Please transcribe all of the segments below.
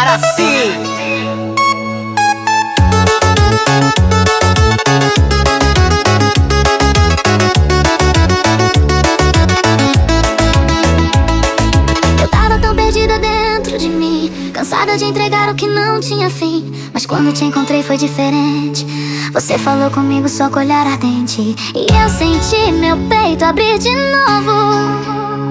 Guaraci. Eu tava tão perdida dentro de mim, cansada de entregar o que não tinha fim. Mas quando te encontrei foi diferente. Você falou comigo só com olhar ardente, e eu senti meu peito abrir de novo,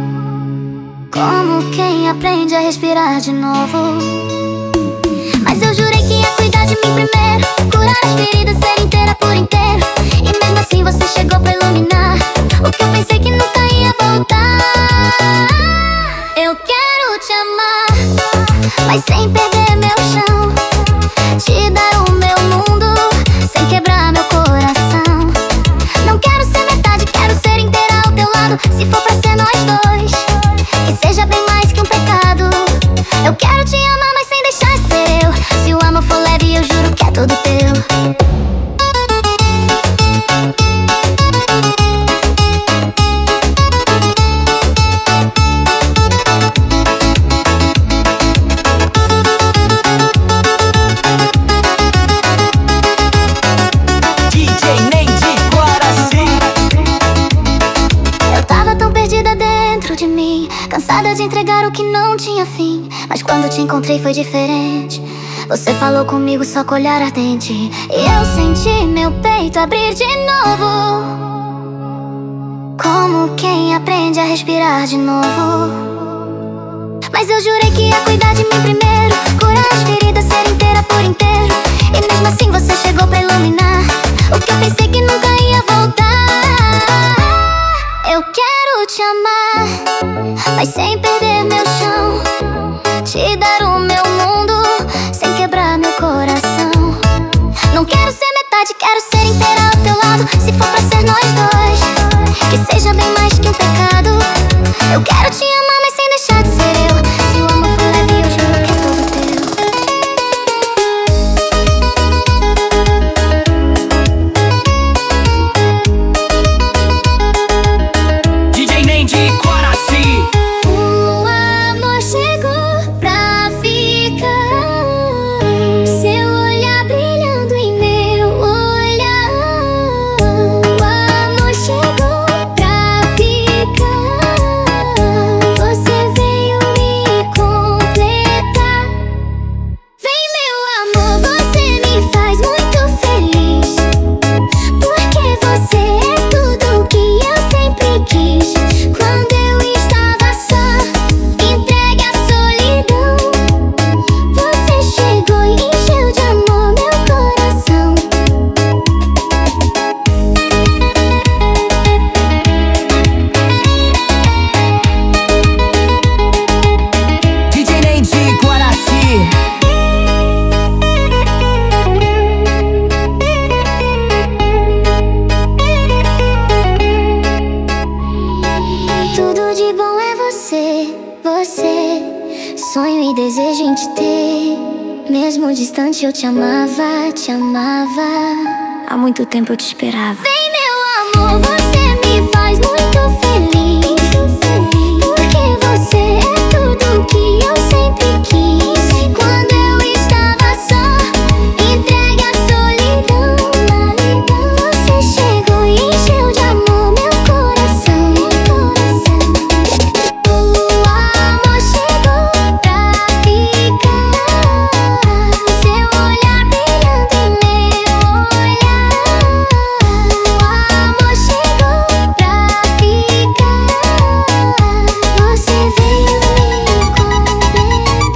como quem aprende a respirar de novo. Mas eu jurei que ia cuidar de mim primeiro, curar as feridas, ser inteira por inteiro. E mesmo assim você chegou pra iluminar o que eu pensei que nunca ia voltar. Eu quero te amar, mas sem perder meu chão, te dar o meu mundo sem quebrar meu coração. Não quero ser metade, quero ser inteira ao teu lado. Se for pra ser nós dois, que seja bem mais que um pecado. Eu quero te amar, mas sem deixar de ser eu. Se o amor for leve, eu juro que é todo teu. Cansada de entregar o que não tinha fim, mas quando te encontrei foi diferente. Você falou comigo só com olhar ardente, e eu senti meu peito abrir de novo, como quem aprende a respirar de novo. Mas eu jurei que ia cuidar de mim primeiro, curar as feridas, ser inteira por inteiro. E mesmo assim você chegou pra iluminar o que eu pensei que nunca ia voltar. Eu quero te amar, mas sem perder meu chão, te dar o meu mundo sem quebrar meu coração. Não quero ser metade, quero ser inteira ao teu lado. Se for pra ser nós dois, que seja bem mais que um pecado. Eu quero te amar, mas sem deixar de ser eu. Se o amor for leve, eu juro que é todo teu. Sonho e desejo em te ter. Mesmo distante eu te amava, te amava. Há muito tempo eu te esperava. Vem meu amor, você me faz muito feliz, porque você é tudo que eu sempre quis. Quando eu estava só, entregue à solidão, você chegou e encheu de amor meu coração. O amor chegou pra ficar, seu olhar brilhando em meu olhar. O amor chegou pra ficar, você veio me completar.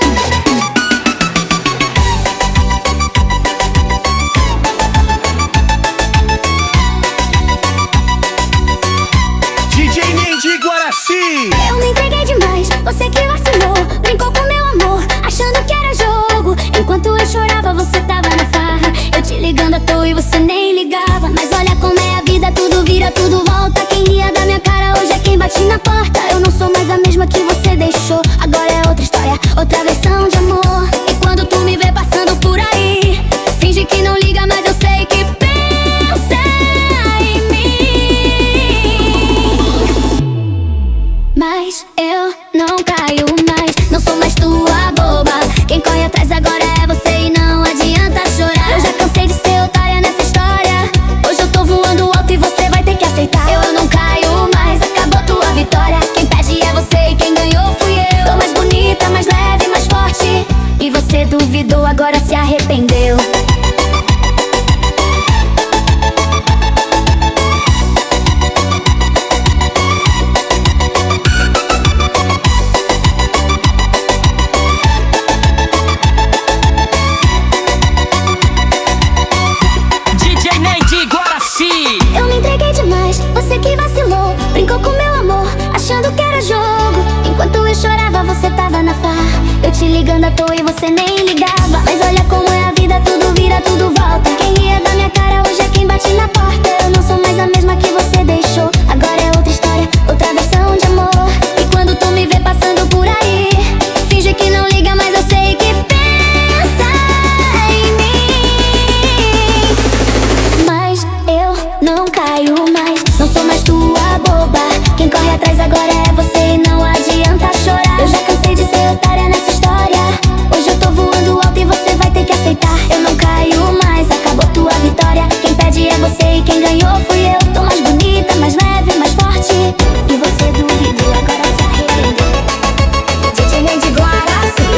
DJ Nendi Guaraci. Eu me entreguei demais, você que vacilou, brincou com meu amor, achando que era jogo. Enquanto eu chorava, você tava na farra, eu te ligando à toa e você nem ligava. Mas olha como é a vida, tudo vira, tudo volta. Quem ria da minha cara hoje é quem bate na porta. Eu não sou mais a mesma que você deixou, agora é outra história, outra versão de amor. E quando tu me vê passando por aí, finge que não liga, mas eu sei que pensa em mim. Mas eu não caio mais, não sou mais tua boba. Quem conhece você que vacilou, brincou com meu amor, achando que era jogo. Enquanto eu chorava, você tava na farra, eu te ligando à toa e você nem ligava. Mas olha como é a vida, tudo vira, tudo volta. Quem ria da minha cara hoje é quem bate na porta. Eu não sou mais a mesma que você deixou, agora é outra história, outra versão de amor. E quando tu me vê passando por aí, finge que não liga, mas eu sei que pensa em mim. Mas eu não caio mais, não sou mais tua boba. Quem corre atrás agora é você e não adianta chorar. Eu já cansei de ser otária nessa história, hoje eu tô voando alto e você vai ter que aceitar. Eu não caio mais, acabou tua vitória. Quem perde é você e quem ganhou fui eu. Tô mais bonita, mais leve, mais forte, e você duvidou, agora se arrependeu. DJ nem de Guaraci.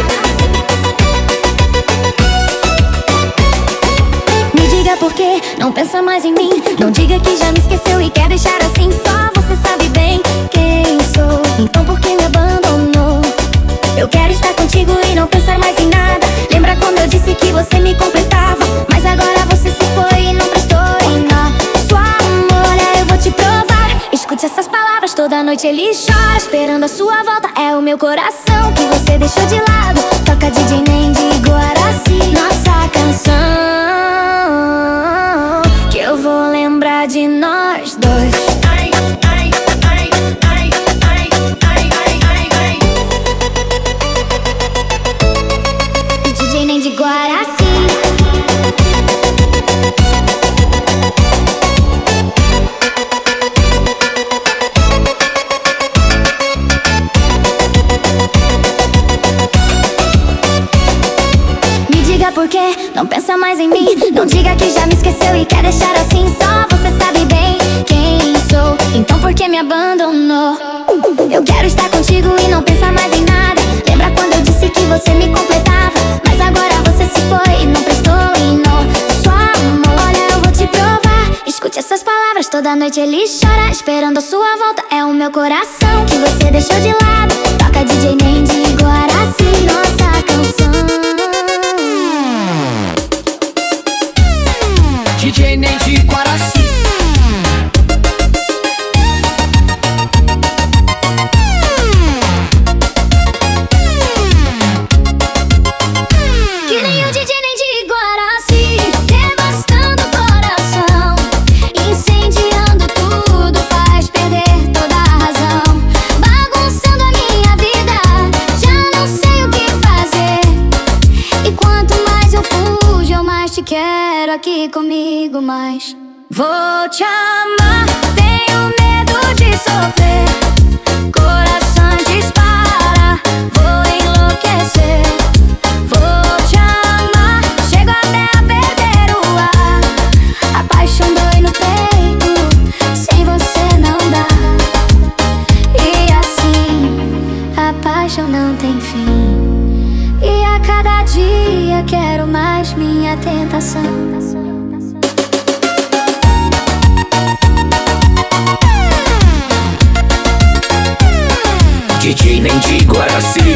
Me diga por que não pensa mais em mim. Não diga que já me esqueceu e quer deixar assim. Só você sabe bem quem sou, então por que me abandonou? Eu quero estar contigo e não pensar mais em nada. Lembra quando eu disse que você me completava? Mas agora você se foi e não prestou em nada. Sua amor, eu vou te provar. Escute essas palavras, toda noite ele chora, esperando a sua volta. É o meu coração que você deixou de lado. Toca DJ nem de Guaraci, nossa canção, que eu vou lembrar de nós dois. DJ nem de Guaraci. Me diga por que não pensa mais em mim. Não diga que já me esqueceu e quer deixar assim. Só você sabe bem quem sou, então por que me abandonou? Eu quero estar contigo e não pensar mais em nada. Lembra quando eu disse que você me completava? Mas agora você se foi e não prestou em nó. Sua amor, olha, eu vou te provar. Escute essas palavras, toda noite ele chora, esperando a sua volta. É o meu coração que você deixou de lado. Toca DJ nem de Guaraci, nossa canção. DJ nem de Guaraci. Que nem o DJ nem de Guaraci, devastando o coração, incendiando tudo, faz perder toda a razão, bagunçando a minha vida, já não sei o que fazer. E quanto mais eu fujo, eu mais te quero aqui comigo, mas vou te amar, tenho medo de sofrer. Coração dispara, vou enlouquecer. Vou te amar, chego até a perder o ar. A paixão dói no peito, sem você não dá. E assim, a paixão não tem fim. E a cada dia quero mais minha tentação. DJ nem de Guaraci.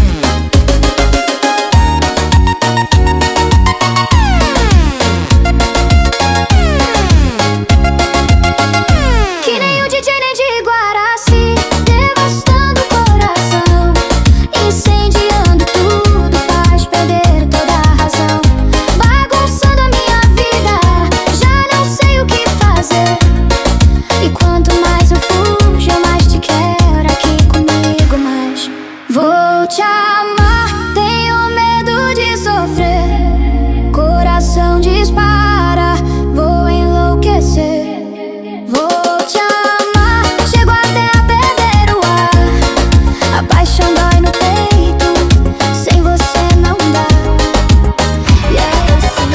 Que nem o DJ nem de Guaraci, devastando o coração, incendiando tudo, faz perder toda a razão, bagunçando a minha vida, já não sei o que fazer. E quanto mais eu fujo, eu mais te quero aqui comigo, mas vou te amar, tenho medo de sofrer. Coração dispara, vou enlouquecer. Vou te amar, chego até a perder o ar. A paixão dói no peito, sem você não dá. E é assim.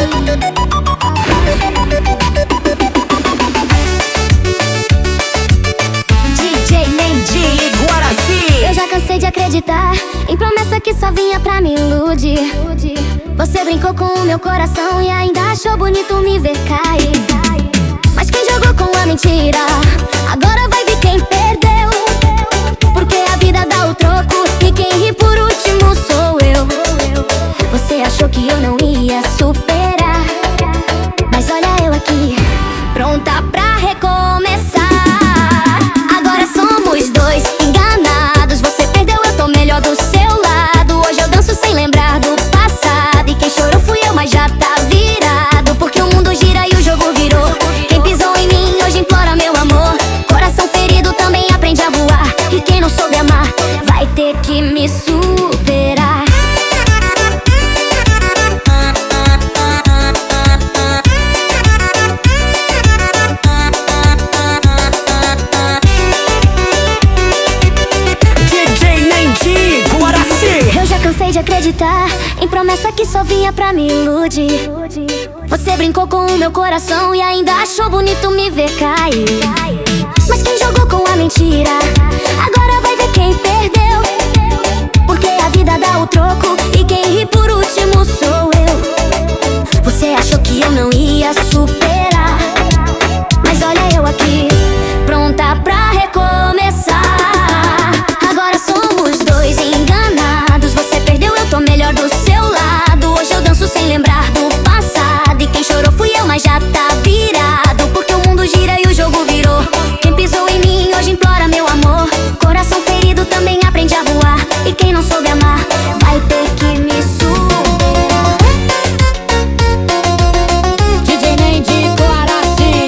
DJ nem de Guaraci. Eu já cansei de acreditar em promessa que só vinha pra me iludir. Você brincou com o meu coração e ainda achou bonito me ver cair. Mas quem jogou com a mentira, agora vai ver quem perdeu. Porque a vida dá o troco e quem ri por último sou eu. Você achou que eu não ia superar, mas olha eu aqui, pronta pra recomeçar. promessa que só vinha pra me iludir. Você brincou com o meu coração e ainda achou bonito me ver cair. Mas quem jogou com a mentira agora vai ver quem perdeu. Porque a vida dá o troco e quem ri por último sou eu. Você achou que eu não ia superar, mas olha eu aqui, pronta pra recomeçar. Agora somos dois enganados. Você perdeu, eu tô melhor do seu lado. Hoje eu danço sem lembrar do passado. E quem chorou fui eu, mas já tá virado. Porque o mundo gira e o jogo virou. Quem pisou em mim hoje implora meu amor. Coração ferido também aprende a voar. E quem não soube amar vai ter que me superar. DJ Nem de Guaraci.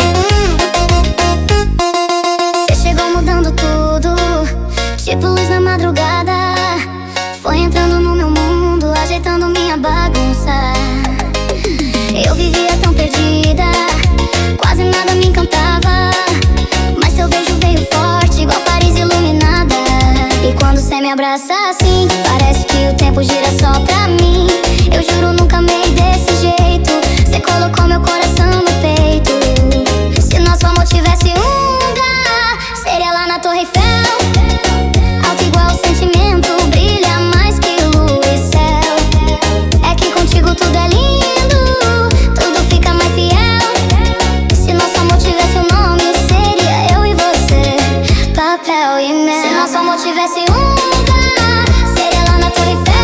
Você chegou mudando tudo, tipo luz na madrugada. Foi entrando no meu mundo, ajeitando minha bagunça. Eu vivia tão perdida, quase nada me encantava. Mas teu beijo veio forte, igual Paris iluminada. E quando cê me abraça assim, parece que o tempo gira só pra mim. Eu juro, nunca amei desse jeito. Cê colocou meu coração no peito. Se nosso amor tivesse um lugar, seria lá na Torre Eiffel. Alto igual o sentimento, brilha mais que lua e céu. É que contigo tudo é lindo, tudo fica mais fiel. Se nosso amor tivesse um nome, seria eu e você, papel e mel. Se nosso amor tivesse um lugar, seria lá na Torre Eiffel.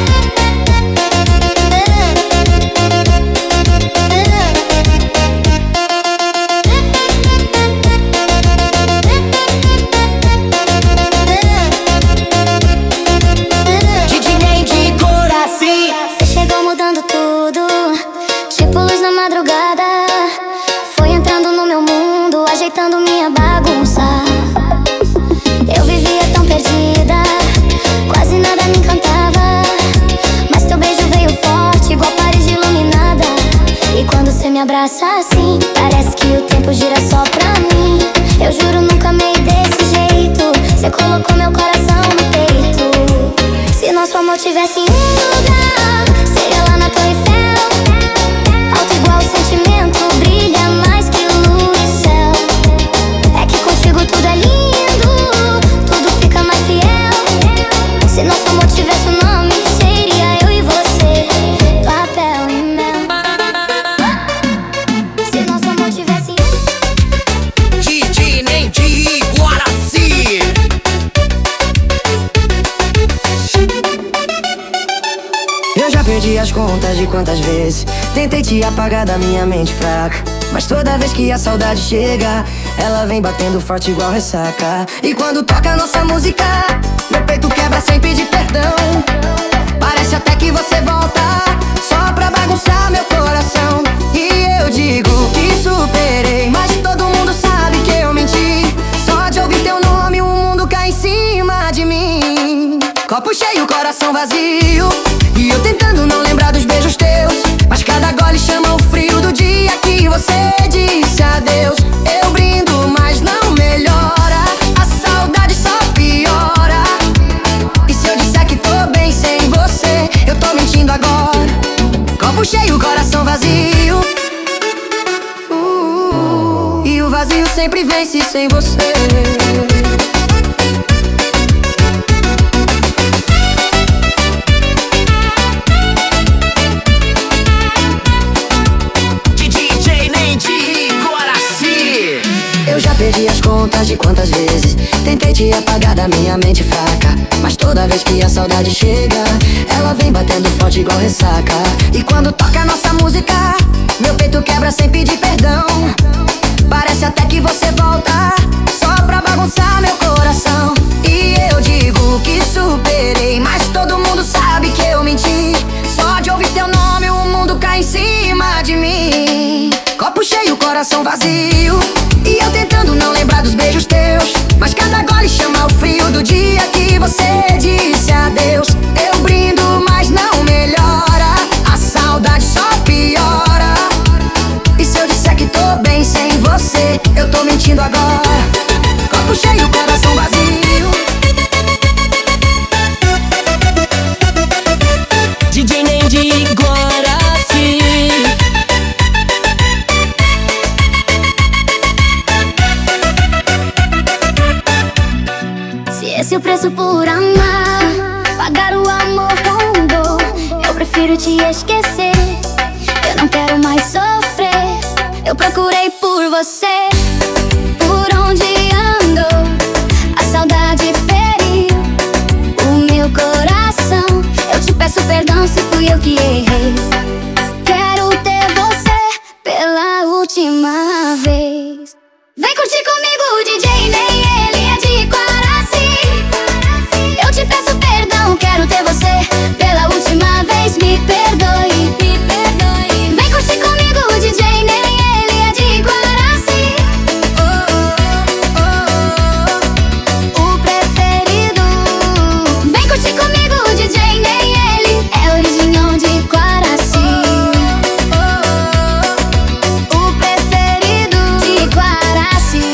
DJ Nem de Guaraci. Você chegou mudando tudo, tipo luz na madrugada. Foi entrando no meu mundo, ajeitando minha bagunça. Eu vivia tão perdida, quase nada me encantava. Mas teu beijo veio forte, igual Paris iluminada. E quando cê me abraça assim, parece que o tempo gira só pra mim. Eu juro, nunca amei desse jeito. Cê colocou meu coração no peito. Se nosso amor tivesse um lugar, seria lá na Torre Eiffel. Alto igual o sentimento, brilha mais que lua e céu. É que contigo tudo é lindo, tudo fica mais fiel. Se nosso amor tivesse um nome, seria eu e você, papel e mel. Se nosso amor tivesse DJ Nem de Guaraci. Eu já perdi as contas de quantas vezes tentei te apagar da minha mente fraca. Mas toda vez que a saudade chega, ela vem batendo forte igual ressaca. E quando toca nossa música, meu peito quebra sem pedir perdão. Parece até que você volta só pra bagunçar meu coração. E eu digo que superei, mas todo mundo sabe que eu menti. Só de ouvir teu nome o mundo cai em cima de mim. Copo cheio, coração vazio, e eu tentando não lembrar dos beijos teus. Mas cada gole chama o frio do dia que você disse adeus. Eu brindo, mas não melhora, a saudade só piora. E se eu disser que tô bem sem você, eu tô mentindo agora. Copo cheio, coração vazio, e o vazio sempre vence sem você. DJ Nem de Guaraci. Eu já perdi as contas de quantas vezes tentei te apagar da minha mente fraca. Mas toda vez que a saudade chega, ela vem batendo forte igual ressaca. E quando toca nossa música, meu peito quebra sem pedir perdão. Parece até que você volta só pra bagunçar meu coração. E eu digo que superei, mas todo mundo sabe que eu menti. Só de ouvir teu nome o mundo cai em cima de mim. Copo cheio, coração vazio, e eu tentando não lembrar dos beijos teus. Mas cada gole chama o frio do dia que você disse adeus. Eu brindo, mas não melhora, a saudade só piora. E se eu disser que tô bem sem você, eu tô mentindo agora. Copo cheio, coração vazio. DJ Nem de esse o preço por amar? Pagar o amor com dor. Eu prefiro te esquecer. Eu não quero mais sofrer. Eu procurei por você. Por onde ando, a saudade feriu o meu coração. Eu te peço perdão se fui eu que errei. Quero ter você pela última vez. Vem curtir comigo, o DJ nem ele é de Guaraci. Eu te peço perdão, quero ter você pela última vez. Me perdoe, me perdoe. Vem curtir comigo, o DJ nem ele é de Guaraci. O preferido. Vem curtir comigo, o DJ nem ele é original de Guaraci. O preferido de Guaraci.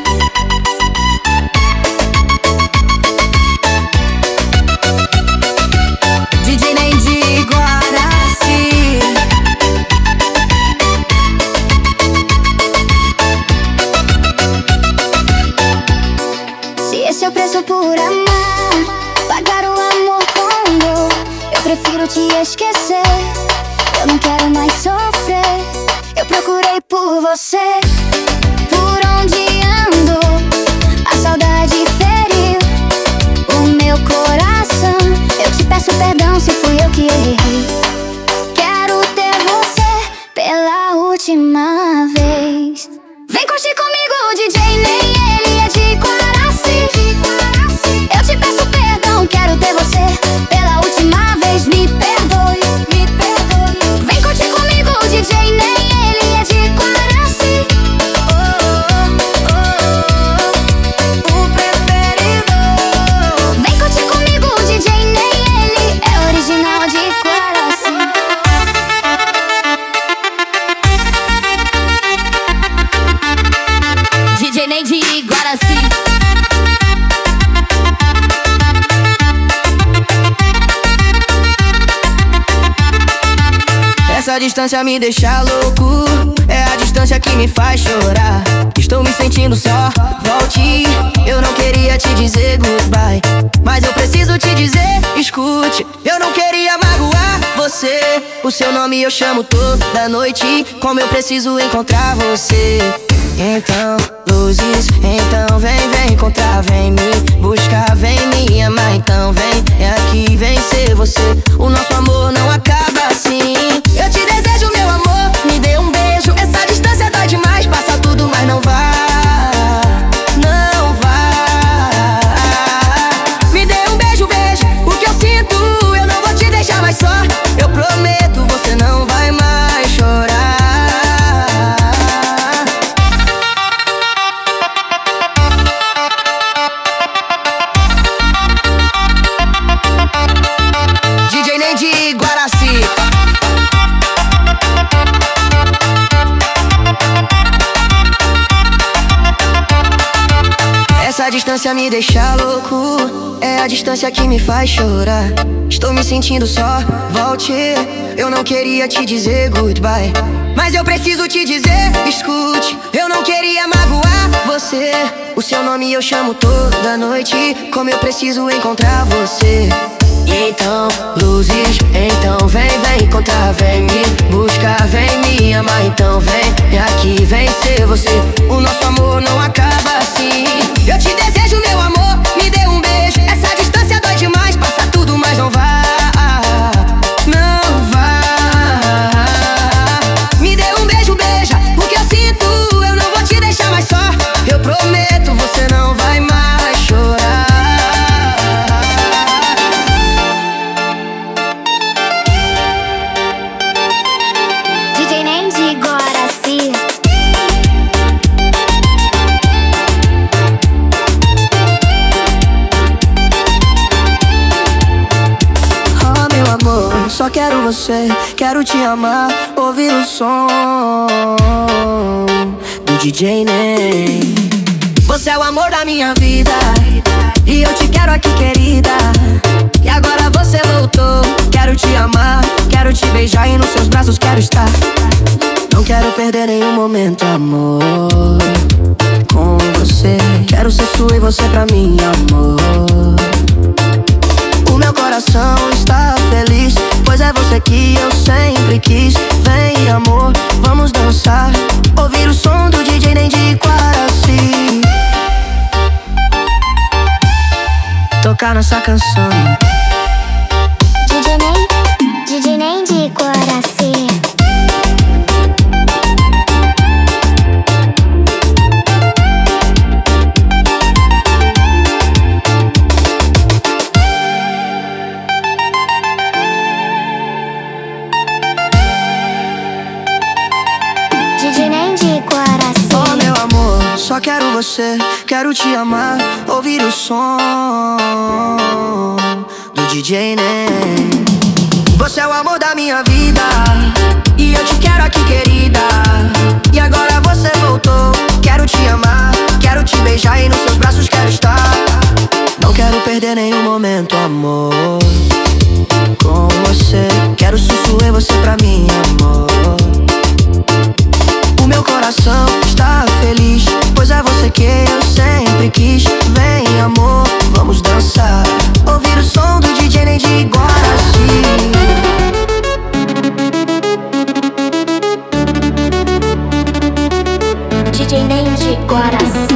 DJ nem de Guaraci. Se esse é o preço por amar, pagar o amor com dor. Eu prefiro te esquecer. Eu não quero mais sofrer. Eu procurei por você. Por onde ando, a saudade feriu o meu coração. Eu te peço perdão se fui eu que errei. Quero ter você pela última vez. Vem curtir comigo, o DJ nem ele é de Guaraci. Eu te peço perdão, quero ter você pela última vez. Me perdoe, me perdoe. Vem curtir comigo, o DJ nem ele é de Guaraci. O preferido. Vem curtir comigo, o DJ nem ele é original de Guaraci. DJ nem de Guaraci. Essa distância me deixa louco. É a distância que me faz chorar. Estou me sentindo só, volte. Eu não queria te dizer goodbye, mas eu preciso te dizer, escute. Eu não queria magoar você. O seu nome eu chamo toda noite. Como eu preciso encontrar você. Então, luzes, então vem encontrar. Vem me buscar, vem me amar. Então vem, é aqui, vem ser você. O nosso amor não acaba assim. Eu te desejo, meu amor, me dê um beijo. Essa distância dói demais, passa tudo, mas não vá. Não vá. Me dê um beijo, beijo. O que eu sinto, eu não vou te deixar mais só. Eu prometo, você não vai mais chorar. DJ nem de Guaraci. Essa distância me deixa louco. É a distância que me faz chorar. Estou me sentindo só, volte. Eu não queria te dizer goodbye, mas eu preciso te dizer, escute. Eu não queria magoar você. O seu nome eu chamo toda noite. Como eu preciso encontrar você. Então, luzes, então vem encontrar. Vem me buscar, vem me amar. Então vem, é aqui, vem ser você. O nosso amor não acaba assim. Eu te desejo, meu amor, me dê um beijo. Essa distância dói demais, passa tudo, mas não vá. Não vá. Me dê um beijo, beija. O que eu sinto, eu não vou te deixar mais só. Eu prometo, você não vai mais chorar. DJ nem de Guaraci. Oh, meu amor, só quero você. Quero te amar, ouvir o som do DJ Nem. Você é o amor da minha vida e eu te quero aqui, querida. E agora você voltou. Quero te amar, quero te beijar e nos seus braços quero estar. Não quero perder nenhum momento, amor, com você. Quero ser sua e você pra mim, amor. que eu sempre quis. Vem, amor, vamos dançar. Ouvir o som do DJ nem de Guaraci. Tocar nossa canção. DJ nem de Guaraci. DJ nem de Guaraci. Oh, meu amor, só quero você, quero te amar. Ouvir o som do DJ Nem. Você é o amor da minha vida e eu te quero aqui, querida. E agora você voltou. Quero te amar, quero te beijar e nos seus braços quero estar. Não quero perder nenhum momento, amor, com você. Quero sussurrar você pra mim, amor. O meu coração está feliz, pois é você que eu sempre quis. Vem, amor, vamos dançar. Ouvir o som do DJ nem de Guaraci. DJ nem de Guaraci.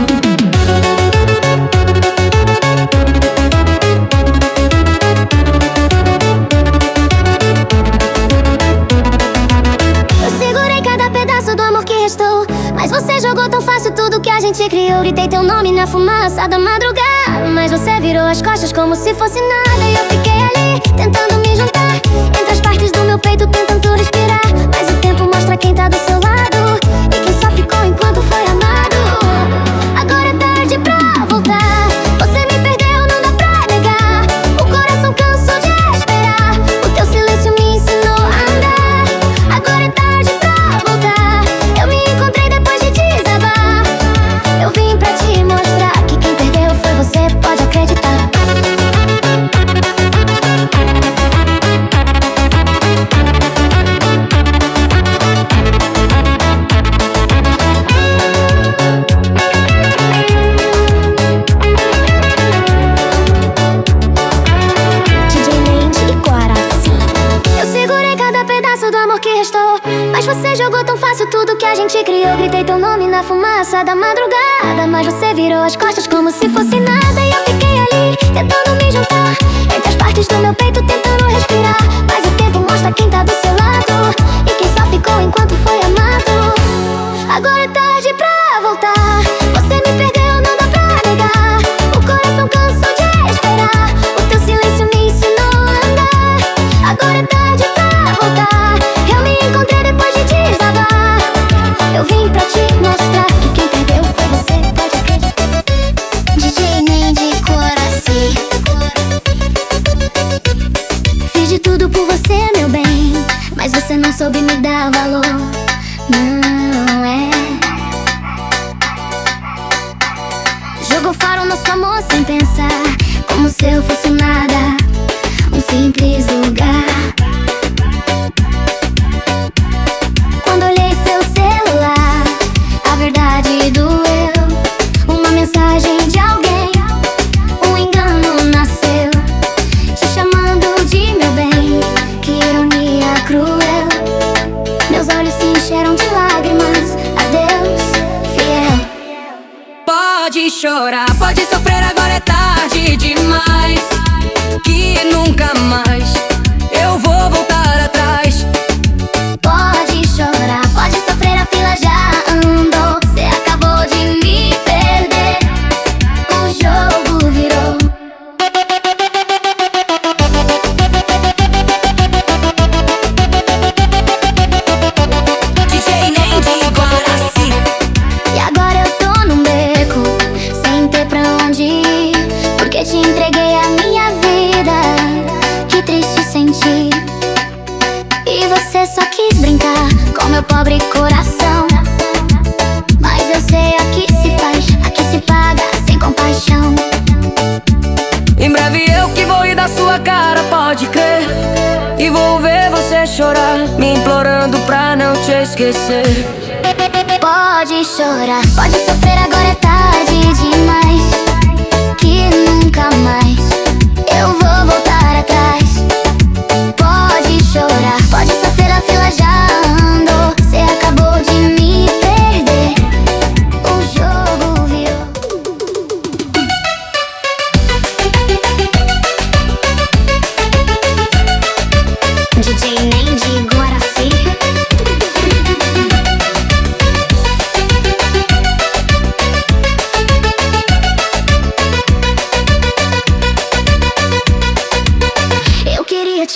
Mas você jogou tão fácil tudo que a gente criou. Gritei teu nome na fumaça da madrugada, mas você virou as costas como se fosse nada. E eu fiquei ali, tentando me juntar entre as partes do meu peito, tentando respirar. Mas o tempo mostra quem tá do seu lado e quem só ficou enquanto foi amado. Agora é tarde pra voltar. Você me perdeu, não dá pra negar. O coração cansou de esperar. O teu silêncio me ensinou a andar. Agora é tarde pra voltar. Eu me encontrei depois de desabar. Eu vim pra te mostrar que quem perdeu foi você, pode acreditar. DJ nem de Guaraci. Eu segurei cada pedaço do amor que restou, mas você jogou tão fácil tudo que a gente criou. Gritei teu nome na fumaça da madrugada, mas você virou as costas como se fosse nada. E eu fiquei ali, tentando me juntar entre as partes do meu peito, tentando respirar. Mas o tempo mostra quem tá do seu lado e quem só ficou enquanto foi amado. Agora é tarde pra voltar. Você me perdeu, não dá pra negar. O coração cansou de esperar. O teu silêncio me ensinou a andar. Agora é tarde pra voltar. Eu me encontrei depois de desabar. Eu vim pra te mostrar que quem perdeu foi você, pode acreditar. DJ nem de Guaraci. Fiz de tudo por você, meu bem, mas você não soube me dar valor. Não é. Jogou faro no nosso amor sem pensar, como se eu fosse nada, um simples lugar. Quando olhei seu celular, a verdade doeu. Uma mensagem de alguém, um engano nasceu, te chamando de meu bem. Que ironia cruel. Meus olhos se encheram de lágrimas. Adeus, fiel. Pode chorar, pode sofrer, agora é tarde demais. Que nunca mais eu vou voltar atrás. Pode chorar, pode sofrer, a fila já andou. Cê acabou de me perder, o jogo virou. DJ nem de Guaraci. E agora eu tô num beco, sem ter pra onde ir, porque te entreguei a minha vida. Que triste sentir. E você só quis brincar com meu pobre coração, mas eu sei, aqui se faz, aqui se paga sem compaixão. Em breve eu que vou rir da sua cara, pode crer. E vou ver você chorar, me implorando pra não te esquecer. Pode chorar, pode sofrer, agora é tarde demais. Que nunca mais eu vou voltar atrás. Pode chorar,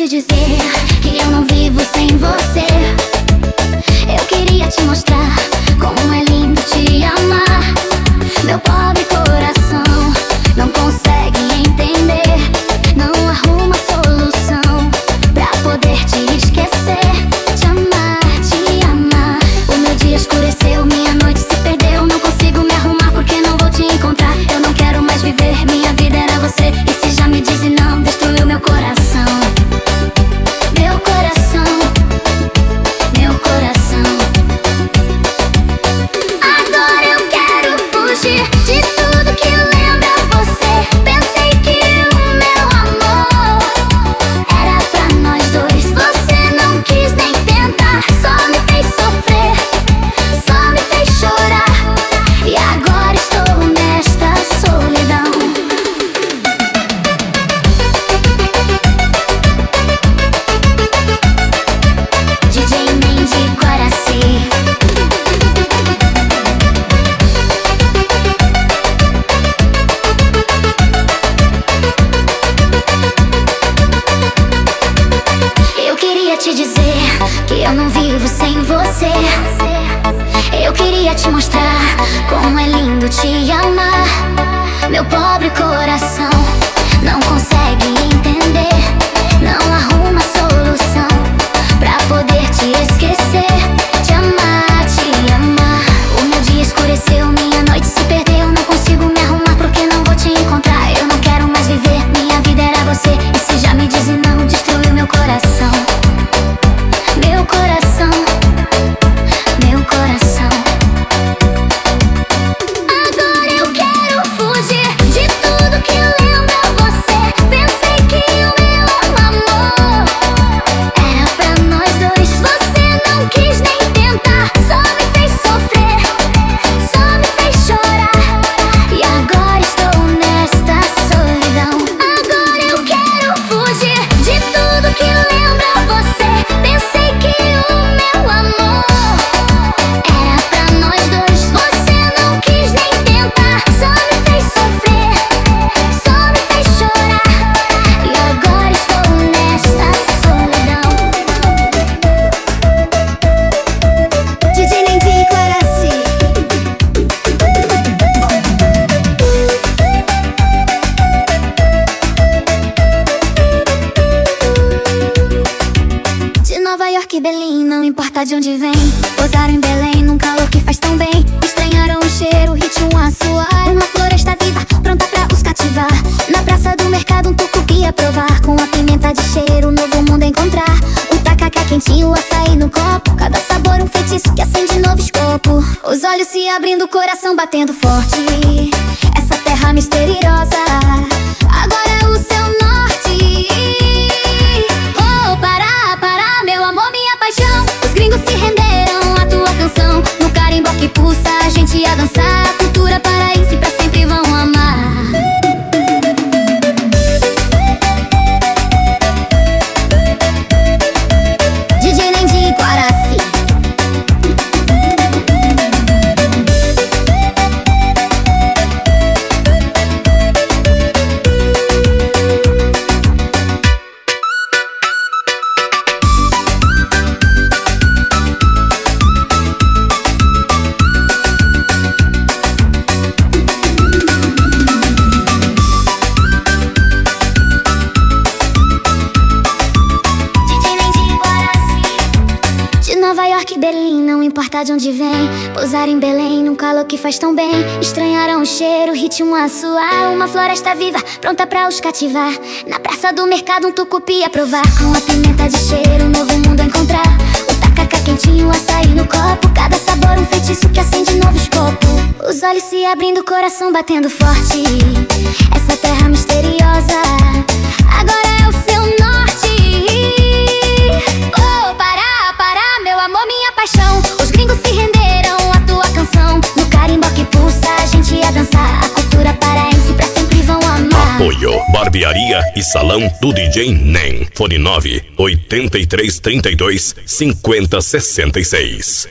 te dizer que eu não vivo sem você. Eu queria te mostrar como é lindo te amar. Meu pobre coração não consegue entender, não arruma solução pra poder te esquecer. Te amar, te amar. O meu dia escureceu, minha noite se perdeu. Não consigo me arrumar porque não vou te encontrar. Eu não quero mais viver, minha vida era você. E se já me disse não, destruiu meu coração. Meu coração, meu coração. Agora eu quero fugir de tudo que lembra você. Pensei que o meu amor era pra nós dois. Você não quis nem tentar, só me fez sofrer, só me fez chorar. E agora estou nesta solidão. DJ Nem de Guaraci. Eu queria te dizer que eu não vivo sem você. Eu queria te mostrar como é lindo te amar. Meu pobre coração não consegue entender, não arruma solução pra poder te esquecer. Te amar, te amar. O meu dia escureceu, minha noite se perdeu. Não consigo me arrumar porque não vou te encontrar. Eu não quero mais viver, minha vida era você. E se já me disse não, destruiu meu coração. Meu coração, meu coração. Agora eu quero fugir de tudo que lembra você. Pensei que o meu amor era pra nós dois. Você não quis nem tentar, só me fez sofrer, só me fez chorar. E agora estou nesta solidão. Agora eu quero fugir de tudo que lembra você. Pensei que o meu amor era pra nós dois. Você não quis nem tentar, só me fez sofrer, só me fez chorar. E agora estou nesta solidão. DJ Nem de Guaraci. De Nova York, Berlim, não importa de onde vem. Pousaram em Belém, num calor que faz tão bem. Estranharam o cheiro, o ritmo, a suar. Uma floresta viva, pronta pra os cativar. Na praça do mercado, um tucupi a provar. Com a pimenta de cheiro, um novo mundo encontrar. O tacacá quentinho, o açaí no copo. Cada sabor um feitiço que acende novo escopo. Os olhos se abrindo, o coração batendo forte. Essa terra misteriosa agora é o seu norte. Oh, para, meu amor, minha paixão. Os gringos se renderam à tua canção. No carimbó que pulsa, a gente ia dançar. Cultura paraense pra sempre vão amar. DJ Nem de Guaraci. Nova York, Berlim, não importa de onde vem. Pousaram em Belém, num calor que faz tão bem. Estranharam o cheiro, o ritmo a suar. Uma floresta viva, pronta pra os cativar. Na praça do mercado, um tucupi a provar. Com a pimenta de cheiro, um novo mundo encontrar. O tacacá quentinho, o açaí no copo. Cada sabor um feitiço que acende novo escopo. Os olhos se abrindo, o coração batendo forte. Essa terra misteriosa agora é o seu norte. Oh, para, meu amor, minha paixão. Os gringos se renderam à tua canção. No carimbó que pulsa, a gente ia dançar. A cultura paraense pra sempre vão amar. Apoio Barbearia e Salão do DJ Nem. Fone 9 83 32 50 66.